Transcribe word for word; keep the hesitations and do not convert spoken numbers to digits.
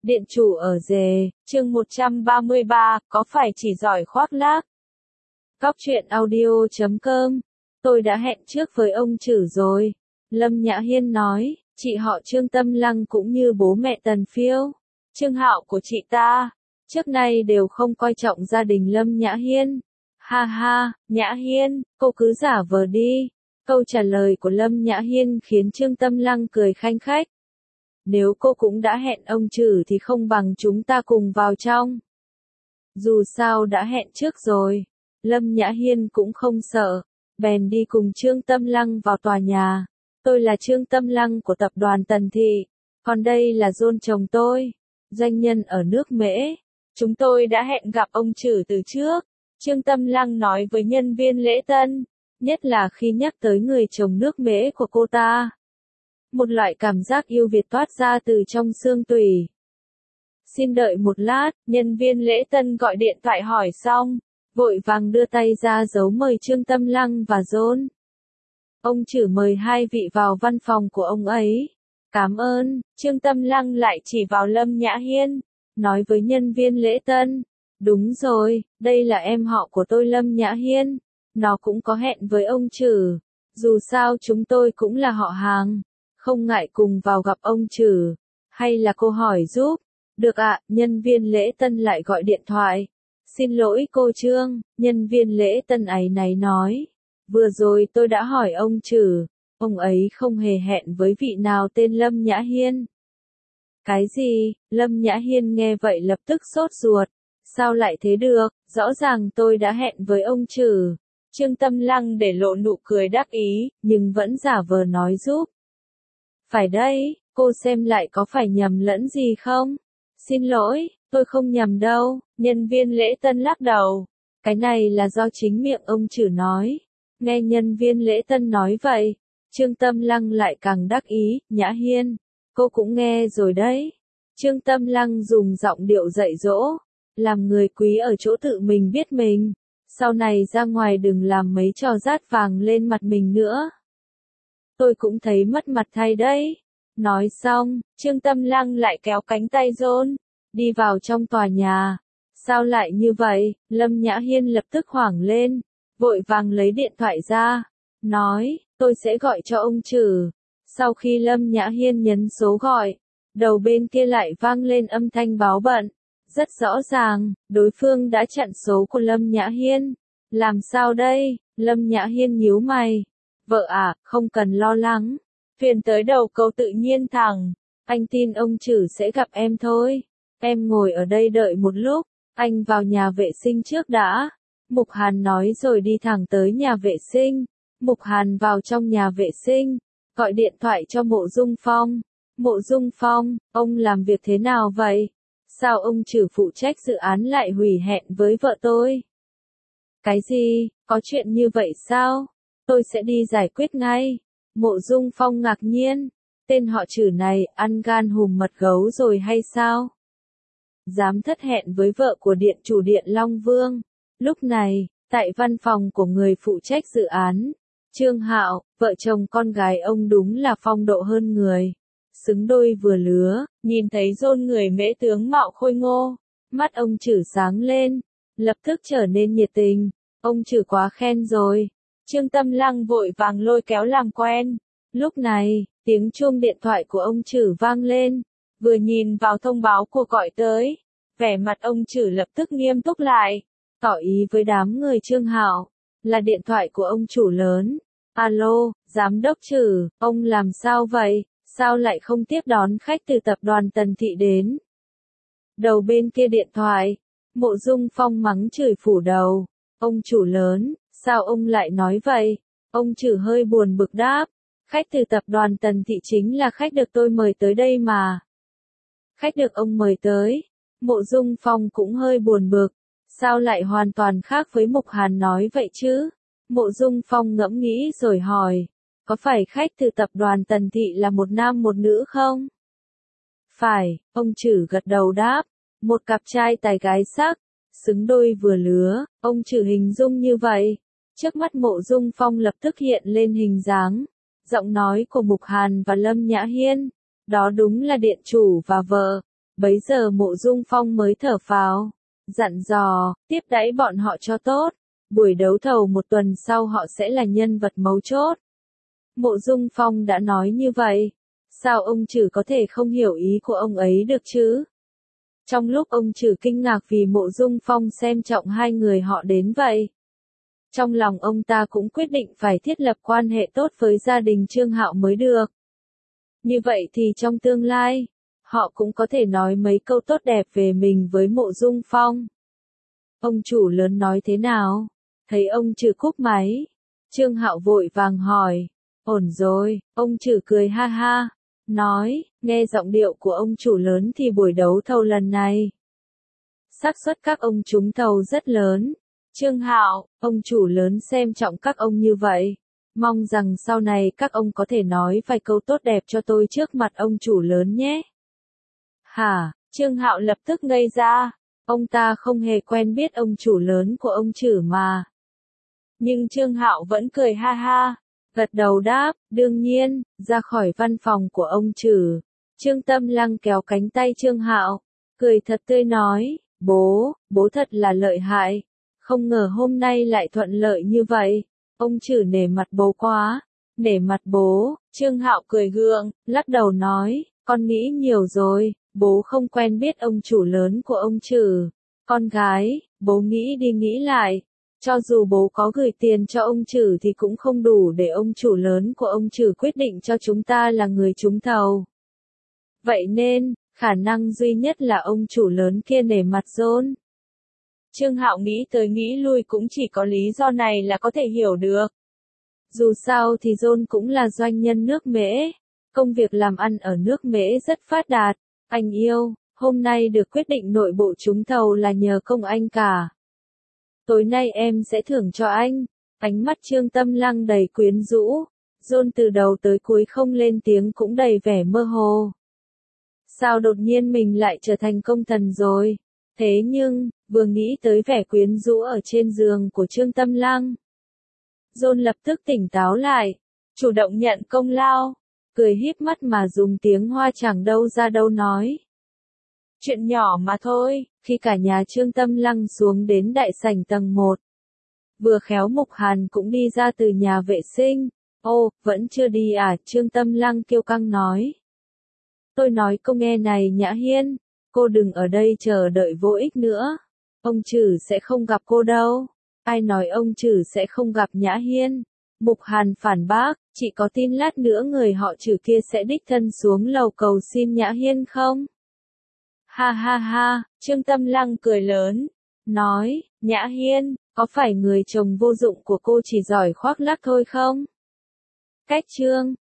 Điện chủ ở rề, chương một trăm ba mươi ba, có phải chỉ giỏi khoác lác? Cóc truyện audio chấm com, tôi đã hẹn trước với ông Trử rồi. Lâm Nhã Hiên nói, chị họ Trương Tâm Lăng cũng như bố mẹ Tần Phiêu, Trương Hạo của chị ta, trước nay đều không coi trọng gia đình Lâm Nhã Hiên. Ha ha, Nhã Hiên, cô cứ giả vờ đi. Câu trả lời của Lâm Nhã Hiên khiến Trương Tâm Lăng cười khanh khách. Nếu cô cũng đã hẹn ông Trử thì không bằng chúng ta cùng vào trong. Dù sao đã hẹn trước rồi, Lâm Nhã Hiên cũng không sợ, bèn đi cùng Trương Tâm Lăng vào tòa nhà. Tôi là Trương Tâm Lăng của tập đoàn Tần Thị, còn đây là John chồng tôi, doanh nhân ở nước Mễ. Chúng tôi đã hẹn gặp ông Trử từ trước, Trương Tâm Lăng nói với nhân viên lễ tân, nhất là khi nhắc tới người chồng nước Mễ của cô ta. Một loại cảm giác yêu Việt toát ra từ trong xương tủy. Xin đợi một lát, nhân viên lễ tân gọi điện thoại hỏi xong, vội vàng đưa tay ra dấu mời Trương Tâm Lăng và John. Ông Trử mời hai vị vào văn phòng của ông ấy. Cảm ơn, Trương Tâm Lăng lại chỉ vào Lâm Nhã Hiên, nói với nhân viên lễ tân. Đúng rồi, đây là em họ của tôi Lâm Nhã Hiên, nó cũng có hẹn với ông Trử, dù sao chúng tôi cũng là họ hàng. Không ngại cùng vào gặp ông Trử, hay là cô hỏi giúp? Được ạ, nhân viên lễ tân lại gọi điện thoại. Xin lỗi cô Trương, nhân viên lễ tân áy náy nói. Vừa rồi tôi đã hỏi ông Trử, ông ấy không hề hẹn với vị nào tên Lâm Nhã Hiên. Cái gì? Lâm Nhã Hiên nghe vậy lập tức sốt ruột. Sao lại thế được, rõ ràng tôi đã hẹn với ông Trử. Trương Tâm Lăng để lộ nụ cười đắc ý, nhưng vẫn giả vờ nói giúp. Phải đây, cô xem lại có phải nhầm lẫn gì không? Xin lỗi, tôi không nhầm đâu, nhân viên lễ tân lắc đầu. Cái này là do chính miệng ông Trử nói. Nghe nhân viên lễ tân nói vậy, Trương Tâm Lăng lại càng đắc ý, Nhã Hiên, cô cũng nghe rồi đấy. Trương Tâm Lăng dùng giọng điệu dạy dỗ, làm người quý ở chỗ tự mình biết mình. Sau này ra ngoài đừng làm mấy trò rát vàng lên mặt mình nữa. Tôi cũng thấy mất mặt thay đấy. Nói xong, Trương Tâm Lăng lại kéo cánh tay John, đi vào trong tòa nhà. Sao lại như vậy? Lâm Nhã Hiên lập tức hoảng lên, vội vàng lấy điện thoại ra, nói, tôi sẽ gọi cho ông Trử. Sau khi Lâm Nhã Hiên nhấn số gọi, đầu bên kia lại vang lên âm thanh báo bận. Rất rõ ràng, đối phương đã chặn số của Lâm Nhã Hiên. Làm sao đây? Lâm Nhã Hiên nhíu mày. Vợ à, không cần lo lắng. Thuyền tới đầu câu tự nhiên thẳng. Anh tin ông Trử sẽ gặp em thôi. Em ngồi ở đây đợi một lúc. Anh vào nhà vệ sinh trước đã. Mục Hàn nói rồi đi thẳng tới nhà vệ sinh. Mục Hàn vào trong nhà vệ sinh, gọi điện thoại cho Mộ Dung Phong. Mộ Dung Phong, ông làm việc thế nào vậy? Sao ông Trử phụ trách dự án lại hủy hẹn với vợ tôi? Cái gì? Có chuyện như vậy sao? Tôi sẽ đi giải quyết ngay. Mộ Dung Phong ngạc nhiên. Tên họ Trử này ăn gan hùm mật gấu rồi hay sao? Dám thất hẹn với vợ của điện chủ điện Long Vương. Lúc này, tại văn phòng của người phụ trách dự án, Trương Hạo, vợ chồng con gái ông đúng là phong độ hơn người. Xứng đôi vừa lứa, nhìn thấy John người Mễ tướng mạo khôi ngô, mắt ông Trử sáng lên, lập tức trở nên nhiệt tình. Ông Trử quá khen rồi. Trương Tâm Lăng vội vàng lôi kéo làm quen. Lúc này, tiếng chuông điện thoại của ông Trử vang lên, vừa nhìn vào thông báo cuộc gọi tới, vẻ mặt ông Trử lập tức nghiêm túc lại, tỏ ý với đám người Trương Hạo, là điện thoại của ông chủ lớn. Alo, giám đốc Trử, ông làm sao vậy? Sao lại không tiếp đón khách từ tập đoàn Tần Thị đến? Đầu bên kia điện thoại, Mộ Dung Phong mắng chửi phủ đầu. Ông chủ lớn, sao ông lại nói vậy? Ông Trử hơi buồn bực đáp. Khách từ tập đoàn Tần Thị chính là khách được tôi mời tới đây mà. Khách được ông mời tới. Mộ Dung Phong cũng hơi buồn bực. Sao lại hoàn toàn khác với Mục Hàn nói vậy chứ? Mộ Dung Phong ngẫm nghĩ rồi hỏi. Có phải khách từ tập đoàn Tần Thị là một nam một nữ không? Phải, ông Trử gật đầu đáp. Một cặp trai tài gái sắc, xứng đôi vừa lứa, ông Trử hình dung như vậy. Trước mắt Mộ Dung Phong lập tức hiện lên hình dáng, giọng nói của Mục Hàn và Lâm Nhã Hiên. Đó đúng là điện chủ và vợ. Bấy giờ Mộ Dung Phong mới thở phào, dặn dò, tiếp đãi bọn họ cho tốt, buổi đấu thầu một tuần sau họ sẽ là nhân vật mấu chốt. Mộ Dung Phong đã nói như vậy, sao ông Trử có thể không hiểu ý của ông ấy được chứ? Trong lúc ông Trử kinh ngạc vì Mộ Dung Phong xem trọng hai người họ đến vậy, trong lòng ông ta cũng quyết định phải thiết lập quan hệ tốt với gia đình Trương Hạo mới được. Như vậy thì trong tương lai, họ cũng có thể nói mấy câu tốt đẹp về mình với Mộ Dung Phong. Ông chủ lớn nói thế nào? Thấy ông Trử cúp máy, Trương Hạo vội vàng hỏi, ổn rồi, ông Trử cười ha ha, nói, nghe giọng điệu của ông chủ lớn thì buổi đấu thầu lần này, xác suất các ông trúng thầu rất lớn. Trương Hạo, ông chủ lớn xem trọng các ông như vậy, mong rằng sau này các ông có thể nói vài câu tốt đẹp cho tôi trước mặt ông chủ lớn nhé. Hả? Trương Hạo lập tức ngây ra, ông ta không hề quen biết ông chủ lớn của ông Trử mà. Nhưng Trương Hạo vẫn cười ha ha, gật đầu đáp, đương nhiên. Ra khỏi văn phòng của ông Trử, Trương Tâm Lăng kéo cánh tay Trương Hạo, cười thật tươi nói, bố, bố thật là lợi hại, không ngờ hôm nay lại thuận lợi như vậy. Ông Trử nể mặt bố quá. Nể mặt bố? Trương Hạo cười gượng, lắc đầu nói, con nghĩ nhiều rồi, bố không quen biết ông chủ lớn của ông Trử. Con gái, bố nghĩ đi nghĩ lại, cho dù bố có gửi tiền cho ông Trử thì cũng không đủ để ông chủ lớn của ông Trử quyết định cho chúng ta là người trúng thầu. Vậy nên, khả năng duy nhất là ông chủ lớn kia nể mặt John. Trương Hạo nghĩ tới nghĩ lui cũng chỉ có lý do này là có thể hiểu được. Dù sao thì John cũng là doanh nhân nước Mễ, công việc làm ăn ở nước Mễ rất phát đạt. Anh yêu, hôm nay được quyết định nội bộ trúng thầu là nhờ công anh cả. Tối nay em sẽ thưởng cho anh. Ánh mắt Trương Tâm Lăng đầy quyến rũ. John từ đầu tới cuối không lên tiếng cũng đầy vẻ mơ hồ. Sao đột nhiên mình lại trở thành công thần rồi? Thế nhưng, vừa nghĩ tới vẻ quyến rũ ở trên giường của Trương Tâm Lăng, John lập tức tỉnh táo lại, chủ động nhận công lao, cười híp mắt mà dùng tiếng Hoa chẳng đâu ra đâu nói. Chuyện nhỏ mà thôi. Khi cả nhà Trương Tâm Lăng xuống đến đại sảnh tầng một, vừa khéo Mục Hàn cũng đi ra từ nhà vệ sinh. Ô, vẫn chưa đi à? Trương Tâm Lăng kiêu căng nói. Tôi nói cô nghe này Nhã Hiên, cô đừng ở đây chờ đợi vô ích nữa. Ông Trử sẽ không gặp cô đâu. Ai nói ông Trử sẽ không gặp Nhã Hiên? Mục Hàn phản bác, chị có tin lát nữa người họ Trử kia sẽ đích thân xuống lầu cầu xin Nhã Hiên không? Ha ha ha, Trương Tâm Lăng cười lớn, nói, Nhã Hiên, có phải người chồng vô dụng của cô chỉ giỏi khoác lác thôi không? Cách Trương